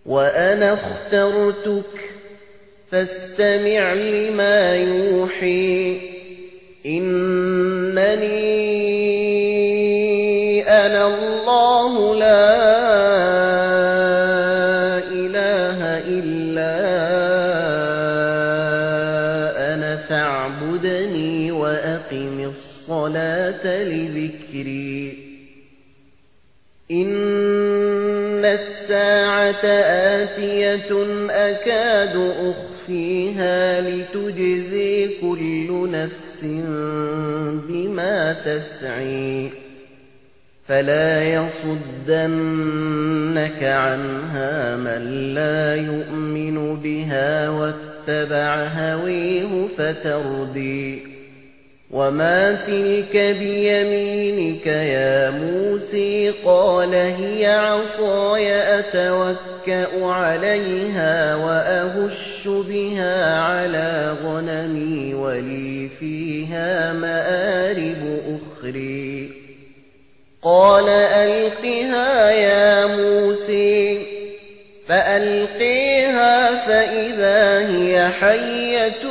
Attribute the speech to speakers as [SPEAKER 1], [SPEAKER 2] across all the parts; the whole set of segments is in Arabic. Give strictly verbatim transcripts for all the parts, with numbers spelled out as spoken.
[SPEAKER 1] وأنا اخترتك فاستمع لما يوحي إنني أنا الله لا إله إلا أنا فاعبدني وأقم الصلاة لذكري إن الساعة آتية أكاد أخفيها لتجزي كل نفس بما تسعي فلا يصدنك عنها من لا يؤمن بها واتبع هويه فتردي وما تلك بيمينك يا موسى قال هي عصاي أتوكأ عليها وأهش بها على غنمي ولي فيها مآرب أخرى قال ألقها يا موسى فألقيها فإذا هي حية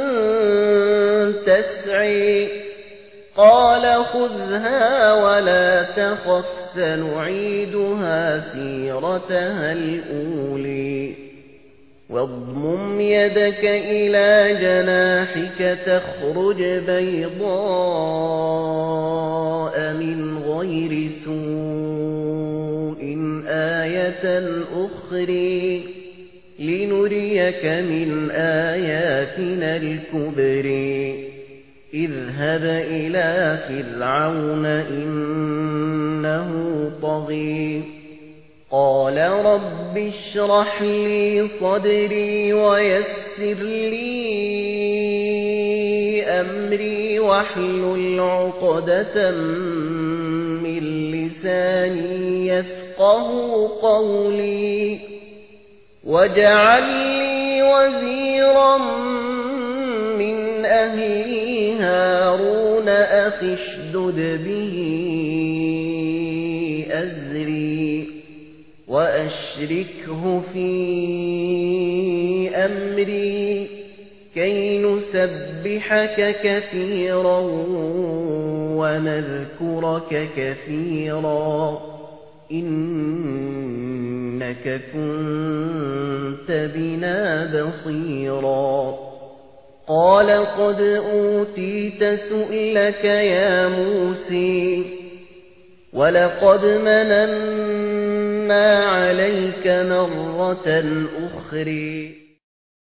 [SPEAKER 1] تسعي قال خذها ولا تخف سنعيدها سيرتها الأولى واضمم يدك إلى جناحك تخرج بيضاء من غير سوء آية أخرى لنريك من آياتنا الكبرى اذهب إلى فرعون إنه طغى قال رب اشرح لي صدري ويسر لي أمري واحلل عقدة من لساني يفقه قولي واجعل لي وزيرا من أهلي هارون أخي اشدد به أزري وأشركه في أمري كي نسبحك كثيرا ونذكرك كثيرا إنك كنت بنا بصيرا قال قد أوتيت سؤلك يا موسى ولقد مننا عليك مرة أخرى